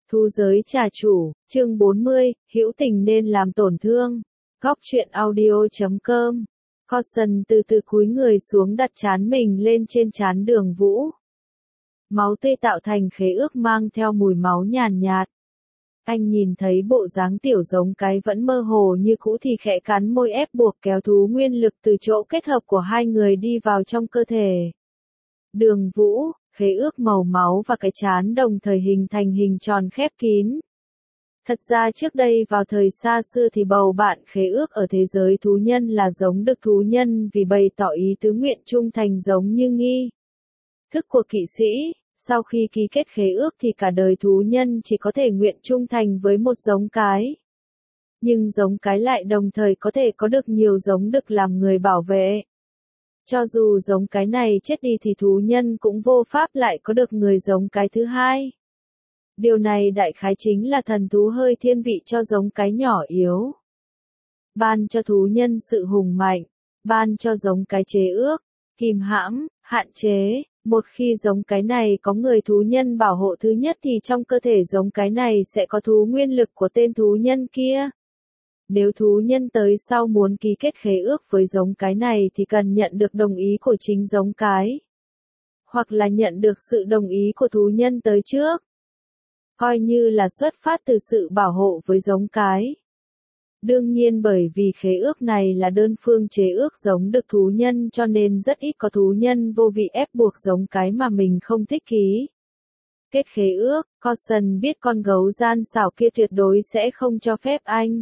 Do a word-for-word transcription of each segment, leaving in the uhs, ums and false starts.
Thu giới trà chủ, chương bốn mươi, hữu tình nên làm tổn thương. Góc truyện audio.com. Caution từ từ cúi người xuống đặt trán mình lên trên trán Đường Vũ. Máu tươi tạo thành khế ước mang theo mùi máu nhàn nhạt. Anh nhìn thấy bộ dáng tiểu giống cái vẫn mơ hồ như cũ thì khẽ cắn môi ép buộc kéo thú nguyên lực từ chỗ kết hợp của hai người đi vào trong cơ thể. Đường Vũ, khế ước màu máu và cái trán đồng thời hình thành hình tròn khép kín. Thật ra trước đây vào thời xa xưa thì bầu bạn khế ước ở thế giới thú nhân là giống được thú nhân vì bày tỏ ý tứ nguyện trung thành giống như nghi thức của kỵ sĩ. Sau khi ký kết khế ước thì cả đời thú nhân chỉ có thể nguyện trung thành với một giống cái. Nhưng giống cái lại đồng thời có thể có được nhiều giống được làm người bảo vệ. Cho dù giống cái này chết đi thì thú nhân cũng vô pháp lại có được người giống cái thứ hai. Điều này đại khái chính là thần thú hơi thiên vị cho giống cái nhỏ yếu. Ban cho thú nhân sự hùng mạnh, ban cho giống cái chế ước, kìm hãm, hạn chế. Một khi giống cái này có người thú nhân bảo hộ thứ nhất thì trong cơ thể giống cái này sẽ có thú nguyên lực của tên thú nhân kia. Nếu thú nhân tới sau muốn ký kết khế ước với giống cái này thì cần nhận được đồng ý của chính giống cái. Hoặc là nhận được sự đồng ý của thú nhân tới trước. Coi như là xuất phát từ sự bảo hộ với giống cái. Đương nhiên bởi vì khế ước này là đơn phương chế ước giống được thú nhân cho nên rất ít có thú nhân vô vị ép buộc giống cái mà mình không thích ký. Kết khế ước, Caution biết con gấu gian xảo kia tuyệt đối sẽ không cho phép anh.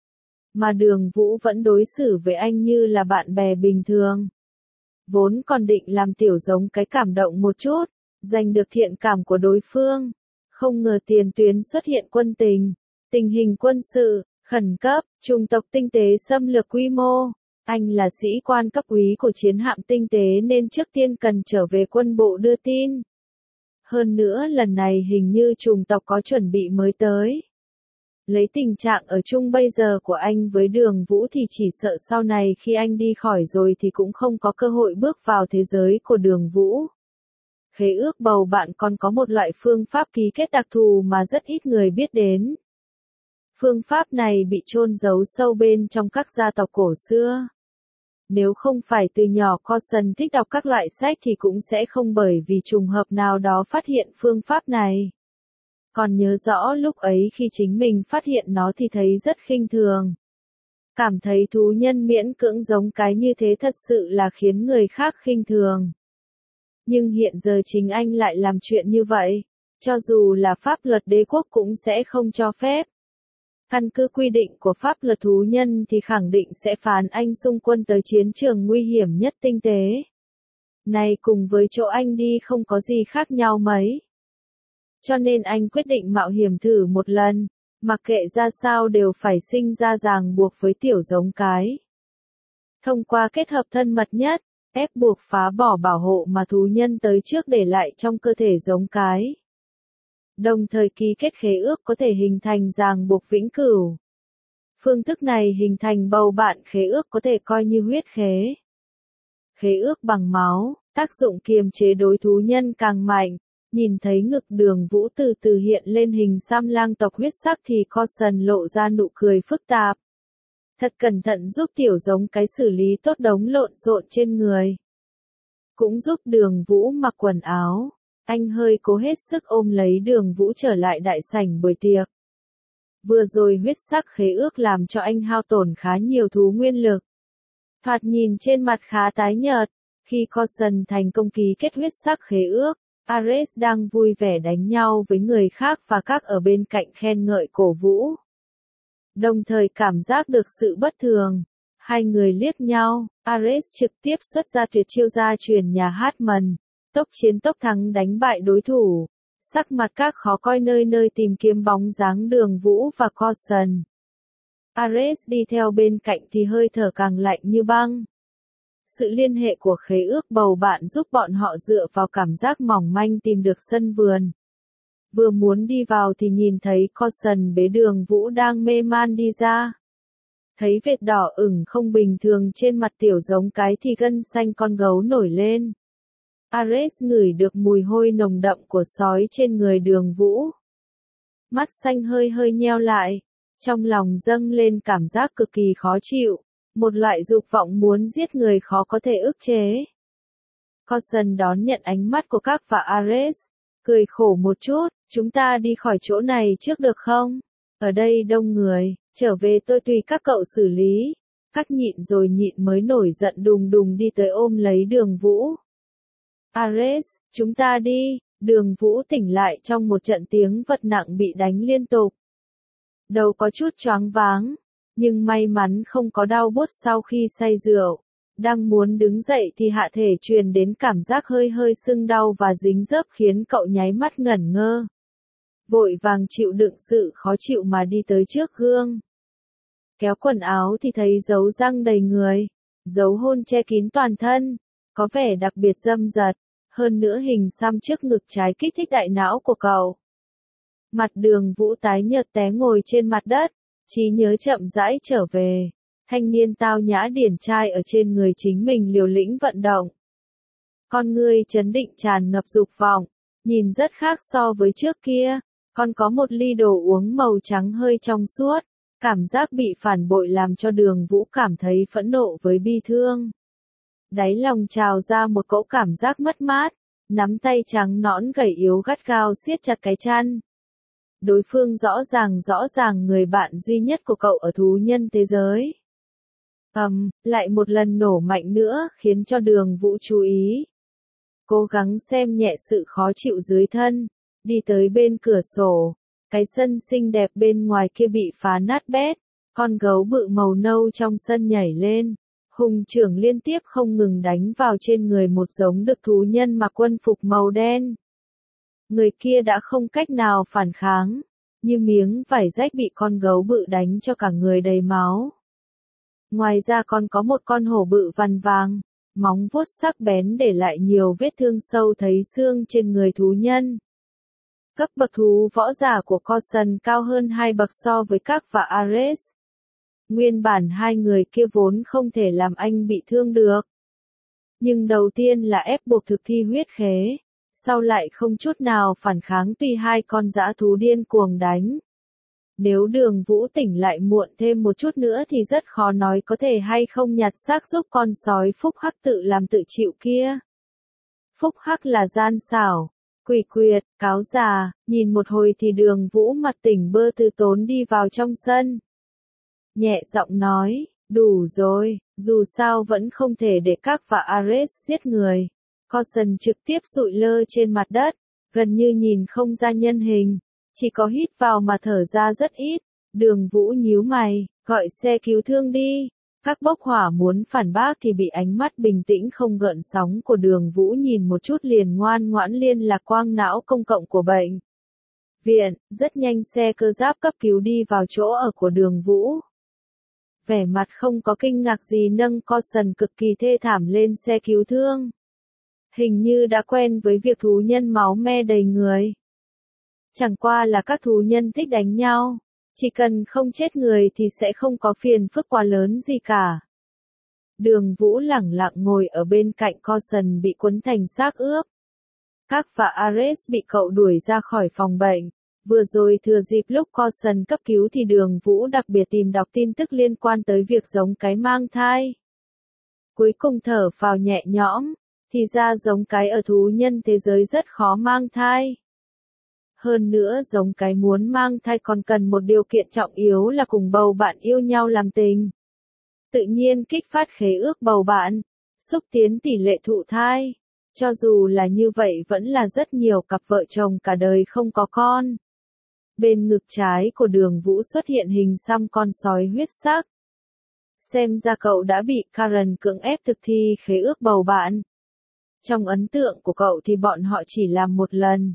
Mà Đường Vũ vẫn đối xử với anh như là bạn bè bình thường. Vốn còn định làm tiểu giống cái cảm động một chút, giành được thiện cảm của đối phương. Không ngờ tiền tuyến xuất hiện quân tình, tình hình quân sự, khẩn cấp, chủng tộc tinh tế xâm lược quy mô. Anh là sĩ quan cấp úy của chiến hạm tinh tế nên trước tiên cần trở về quân bộ đưa tin. Hơn nữa lần này hình như chủng tộc có chuẩn bị mới tới. Lấy tình trạng ở chung bây giờ của anh với Đường Vũ thì chỉ sợ sau này khi anh đi khỏi rồi thì cũng không có cơ hội bước vào thế giới của Đường Vũ. Khế ước bầu bạn còn có một loại phương pháp ký kết đặc thù mà rất ít người biết đến. Phương pháp này bị chôn giấu sâu bên trong các gia tộc cổ xưa. Nếu không phải từ nhỏ Caution thích đọc các loại sách thì cũng sẽ không bởi vì trùng hợp nào đó phát hiện phương pháp này. Còn nhớ rõ lúc ấy khi chính mình phát hiện nó thì thấy rất khinh thường. Cảm thấy thú nhân miễn cưỡng giống cái như thế thật sự là khiến người khác khinh thường. Nhưng hiện giờ chính anh lại làm chuyện như vậy, cho dù là pháp luật đế quốc cũng sẽ không cho phép. Căn cứ quy định của pháp luật thú nhân thì khẳng định sẽ phán anh xung quân tới chiến trường nguy hiểm nhất tinh tế. Này cùng với chỗ anh đi không có gì khác nhau mấy. Cho nên anh quyết định mạo hiểm thử một lần, mặc kệ ra sao đều phải sinh ra ràng buộc với tiểu giống cái. Thông qua kết hợp thân mật nhất, ép buộc phá bỏ bảo hộ mà thú nhân tới trước để lại trong cơ thể giống cái. Đồng thời ký kết khế ước có thể hình thành ràng buộc vĩnh cửu. Phương thức này hình thành bầu bạn khế ước có thể coi như huyết khế. Khế ước bằng máu, tác dụng kiềm chế đối thú nhân càng mạnh. Nhìn thấy ngực Đường Vũ từ từ hiện lên hình xăm lang tộc huyết sắc thì Caution lộ ra nụ cười phức tạp. Thật cẩn thận giúp tiểu giống cái xử lý tốt đống lộn xộn trên người. Cũng giúp Đường Vũ mặc quần áo. Anh hơi cố hết sức ôm lấy Đường Vũ trở lại đại sảnh buổi tiệc. Vừa rồi huyết sắc khế ước làm cho anh hao tổn khá nhiều thú nguyên lực. Thoạt nhìn trên mặt khá tái nhợt. Khi Caution thành công ký kết huyết sắc khế ước, Ares đang vui vẻ đánh nhau với người khác và các ở bên cạnh khen ngợi cổ vũ. Đồng thời cảm giác được sự bất thường. Hai người liếc nhau, Ares trực tiếp xuất ra tuyệt chiêu gia truyền nhà hát mần. Tốc chiến tốc thắng đánh bại đối thủ. Sắc mặt các khó coi nơi nơi tìm kiếm bóng dáng Đường Vũ và Caution. Ares đi theo bên cạnh thì hơi thở càng lạnh như băng. Sự liên hệ của khế ước bầu bạn giúp bọn họ dựa vào cảm giác mỏng manh tìm được sân vườn. Vừa muốn đi vào thì nhìn thấy Caution bế Đường Vũ đang mê man đi ra. Thấy vệt đỏ ửng không bình thường trên mặt tiểu giống cái thì gân xanh con gấu nổi lên. Ares ngửi được mùi hôi nồng đậm của sói trên người Đường Vũ. mắt xanh hơi hơi nheo lại, trong lòng dâng lên cảm giác cực kỳ khó chịu, một loại dục vọng muốn giết người khó có thể ức chế. Coulson đón nhận ánh mắt của các và Ares, cười khổ một chút, chúng ta đi khỏi chỗ này trước được không? Ở đây đông người, trở về tôi tùy các cậu xử lý. Các nhịn rồi nhịn mới nổi giận đùng đùng đi tới ôm lấy Đường Vũ. Ares, chúng ta đi. Đường Vũ tỉnh lại trong một trận tiếng vật nặng bị đánh liên tục. Đầu có chút choáng váng, nhưng may mắn không có đau buốt sau khi say rượu. Đang muốn đứng dậy thì hạ thể truyền đến cảm giác hơi hơi sưng đau và dính dớp khiến cậu nháy mắt ngẩn ngơ. Vội vàng chịu đựng sự khó chịu mà đi tới trước gương. Kéo quần áo thì thấy dấu răng đầy người, dấu hôn che kín toàn thân, có vẻ đặc biệt dâm dật, hơn nữa hình xăm trước ngực trái kích thích đại não của cậu. Mặt Đường Vũ tái nhợt té ngồi trên mặt đất, trí nhớ chậm rãi trở về. Thanh niên tao nhã điển trai ở trên người chính mình liều lĩnh vận động. Con ngươi chấn định tràn ngập dục vọng, nhìn rất khác so với trước kia, còn có một ly đồ uống màu trắng hơi trong suốt, cảm giác bị phản bội làm cho Đường Vũ cảm thấy phẫn nộ với bi thương. Đáy lòng trào ra một cỗ cảm giác mất mát, nắm tay trắng nõn gầy yếu gắt gao siết chặt cái chăn. Đối phương rõ ràng rõ ràng người bạn duy nhất của cậu ở thú nhân thế giới. Ầm, um, lại một lần nổ mạnh nữa khiến cho Đường Vũ chú ý. Cố gắng xem nhẹ sự khó chịu dưới thân, đi tới bên cửa sổ, cái sân xinh đẹp bên ngoài kia bị phá nát bét, con gấu bự màu nâu trong sân nhảy lên, hùng trưởng liên tiếp không ngừng đánh vào trên người một giống đực thú nhân mặc quân phục màu đen. Người kia đã không cách nào phản kháng, như miếng vải rách bị con gấu bự đánh cho cả người đầy máu. Ngoài ra còn có một con hổ bự vằn vàng, móng vuốt sắc bén để lại nhiều vết thương sâu thấy xương trên người thú nhân. Cấp bậc thú võ giả của Coulson cao hơn hai bậc so với các và Ares. Nguyên bản hai người kia vốn không thể làm anh bị thương được. Nhưng đầu tiên là ép buộc thực thi huyết khế, sau lại không chút nào phản kháng tùy hai con dã thú điên cuồng đánh. Nếu Đường Vũ tỉnh lại muộn thêm một chút nữa thì rất khó nói có thể hay không nhặt xác giúp con sói Phúc Hắc tự làm tự chịu kia. Phúc Hắc là gian xảo, quỷ quyệt, cáo già, nhìn một hồi thì Đường Vũ mặt tỉnh bơ từ tốn đi vào trong sân. Nhẹ giọng nói, đủ rồi, dù sao vẫn không thể để các và Ares giết người. Coulson trực tiếp sụi lơ trên mặt đất, gần như nhìn không ra nhân hình, chỉ có hít vào mà thở ra rất ít. Đường Vũ nhíu mày, gọi xe cứu thương đi. Các bốc hỏa muốn phản bác thì bị ánh mắt bình tĩnh không gợn sóng của Đường Vũ nhìn một chút liền ngoan ngoãn liên lạc quang não công cộng của bệnh viện. Rất nhanh xe cơ giáp cấp cứu đi vào chỗ ở của Đường Vũ. Vẻ mặt không có kinh ngạc gì nâng Coulson cực kỳ thê thảm lên xe cứu thương. Hình như đã quen với việc thú nhân máu me đầy người. Chẳng qua là các thú nhân thích đánh nhau. Chỉ cần không chết người thì sẽ không có phiền phức quá lớn gì cả. Đường Vũ lẳng lặng ngồi ở bên cạnh Coulson bị cuốn thành xác ướp. Các và Ares bị cậu đuổi ra khỏi phòng bệnh. Vừa rồi thừa dịp lúc Coulson cấp cứu thì Đường Vũ đặc biệt tìm đọc tin tức liên quan tới việc giống cái mang thai. Cuối cùng thở phào nhẹ nhõm, thì ra giống cái ở thú nhân thế giới rất khó mang thai. Hơn nữa giống cái muốn mang thai còn cần một điều kiện trọng yếu là cùng bầu bạn yêu nhau làm tình. Tự nhiên kích phát khế ước bầu bạn, xúc tiến tỷ lệ thụ thai. Cho dù là như vậy vẫn là rất nhiều cặp vợ chồng cả đời không có con. Bên ngực trái của Đường Vũ xuất hiện hình xăm con sói huyết sắc. Xem ra cậu đã bị Karen cưỡng ép thực thi khế ước bầu bạn. Trong ấn tượng của cậu thì bọn họ chỉ làm một lần.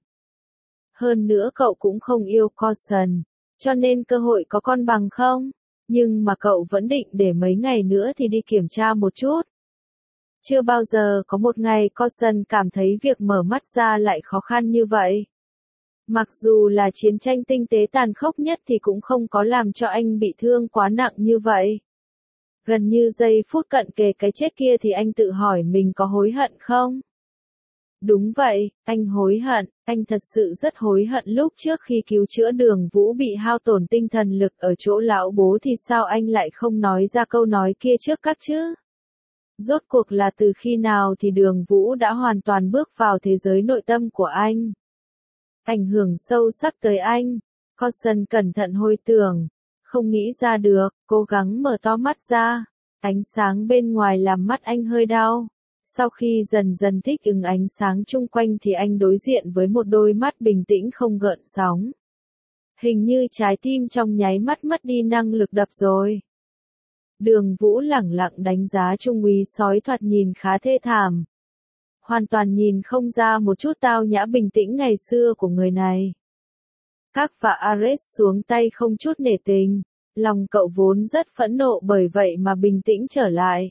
Hơn nữa cậu cũng không yêu Coulson, cho nên cơ hội có con bằng không, nhưng mà cậu vẫn định để mấy ngày nữa thì đi kiểm tra một chút. Chưa bao giờ có một ngày Coulson cảm thấy việc mở mắt ra lại khó khăn như vậy. Mặc dù là chiến tranh tinh tế tàn khốc nhất thì cũng không có làm cho anh bị thương quá nặng như vậy. Gần như giây phút cận kề cái chết kia thì anh tự hỏi mình có hối hận không? Đúng vậy, anh hối hận, anh thật sự rất hối hận lúc trước khi cứu chữa Đường Vũ bị hao tổn tinh thần lực ở chỗ lão bố thì sao anh lại không nói ra câu nói kia trước các chứ? Rốt cuộc là từ khi nào thì Đường Vũ đã hoàn toàn bước vào thế giới nội tâm của anh? Ảnh hưởng sâu sắc tới anh. Cousin cẩn thận hồi tưởng, không nghĩ ra được, cố gắng mở to mắt ra. Ánh sáng bên ngoài làm mắt anh hơi đau. Sau khi dần dần thích ứng ánh sáng chung quanh thì anh đối diện với một đôi mắt bình tĩnh không gợn sóng. Hình như trái tim trong nháy mắt mất đi năng lực đập rồi. Đường Vũ lẳng lặng đánh giá trung úy sói thoạt nhìn khá thê thảm. Hoàn toàn nhìn không ra một chút tao nhã bình tĩnh ngày xưa của người này. Các và Ares xuống tay không chút nể tình. Lòng cậu vốn rất phẫn nộ bởi vậy mà bình tĩnh trở lại.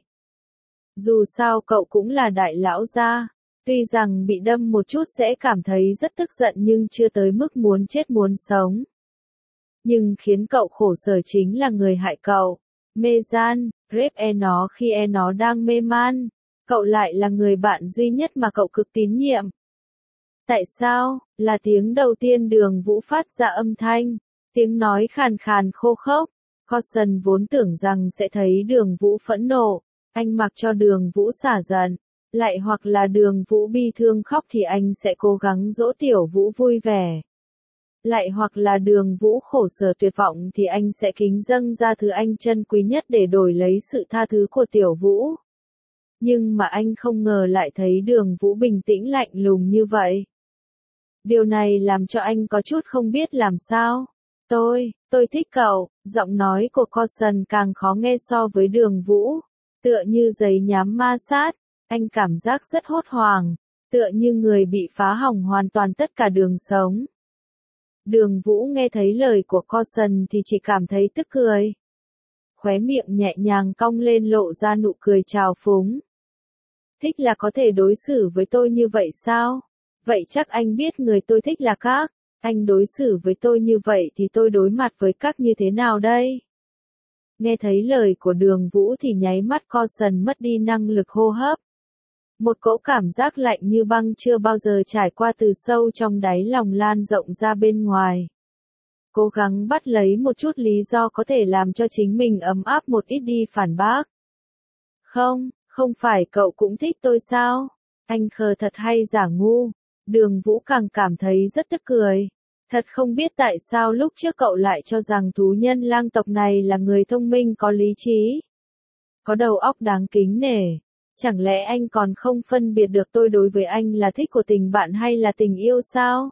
Dù sao cậu cũng là đại lão gia, tuy rằng bị đâm một chút sẽ cảm thấy rất tức giận nhưng chưa tới mức muốn chết muốn sống. Nhưng khiến cậu khổ sở chính là người hại cậu. Mê gian, rep e nó khi e nó đang mê man. Cậu lại là người bạn duy nhất mà cậu cực tín nhiệm. Tại sao? Là tiếng đầu tiên Đường Vũ phát ra âm thanh. Tiếng nói khàn khàn khô khốc. Cousin vốn tưởng rằng sẽ thấy Đường Vũ phẫn nộ. Anh mặc cho Đường Vũ xả giận. Lại hoặc là Đường Vũ bi thương khóc thì anh sẽ cố gắng dỗ Tiểu Vũ vui vẻ. Lại hoặc là Đường Vũ khổ sở tuyệt vọng thì anh sẽ kính dâng ra thứ anh trân quý nhất để đổi lấy sự tha thứ của Tiểu Vũ. Nhưng mà anh không ngờ lại thấy Đường Vũ bình tĩnh lạnh lùng như vậy. Điều này làm cho anh có chút không biết làm sao. Tôi, tôi thích cậu, giọng nói của Cousin càng khó nghe so với Đường Vũ. Tựa như giấy nhám ma sát, anh cảm giác rất hốt hoảng, tựa như người bị phá hỏng hoàn toàn tất cả đường sống. Đường Vũ nghe thấy lời của Cousin thì chỉ cảm thấy tức cười. Khóe miệng nhẹ nhàng cong lên lộ ra nụ cười trào phúng. Thích là có thể đối xử với tôi như vậy sao? Vậy chắc anh biết người tôi thích là các. Anh đối xử với tôi như vậy thì tôi đối mặt với các như thế nào đây? Nghe thấy lời của Đường Vũ thì nháy mắt Cousin mất đi năng lực hô hấp. Một cỗ cảm giác lạnh như băng chưa bao giờ trải qua từ sâu trong đáy lòng lan rộng ra bên ngoài. Cố gắng bắt lấy một chút lý do có thể làm cho chính mình ấm áp một ít đi phản bác. Không, không phải cậu cũng thích tôi sao? Anh khờ thật hay giả ngu? Đường Vũ càng cảm thấy rất tức cười. Thật không biết tại sao lúc trước cậu lại cho rằng thú nhân lang tộc này là người thông minh có lý trí. Có đầu óc đáng kính nể. Chẳng lẽ anh còn không phân biệt được tôi đối với anh là thích của tình bạn hay là tình yêu sao?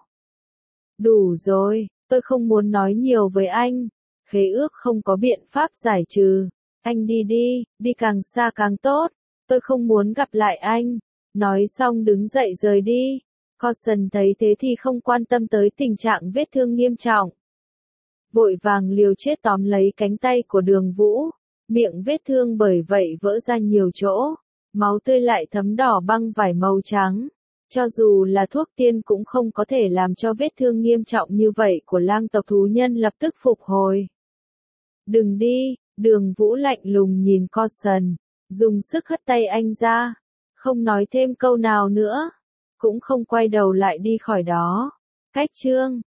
Đủ rồi, tôi không muốn nói nhiều với anh. Khế ước không có biện pháp giải trừ. Anh đi đi, đi càng xa càng tốt. Tôi không muốn gặp lại anh. Nói xong đứng dậy rời đi. Cousin thấy thế thì không quan tâm tới tình trạng vết thương nghiêm trọng. Vội vàng liều chết tóm lấy cánh tay của Đường Vũ. Miệng vết thương bởi vậy vỡ ra nhiều chỗ. Máu tươi lại thấm đỏ băng vải màu trắng. Cho dù là thuốc tiên cũng không có thể làm cho vết thương nghiêm trọng như vậy của lang tộc thú nhân lập tức phục hồi. Đừng đi, Đường Vũ lạnh lùng nhìn Cousin, dùng sức hất tay anh ra. Không nói thêm câu nào nữa. Cũng không quay đầu lại đi khỏi đó. Cách chương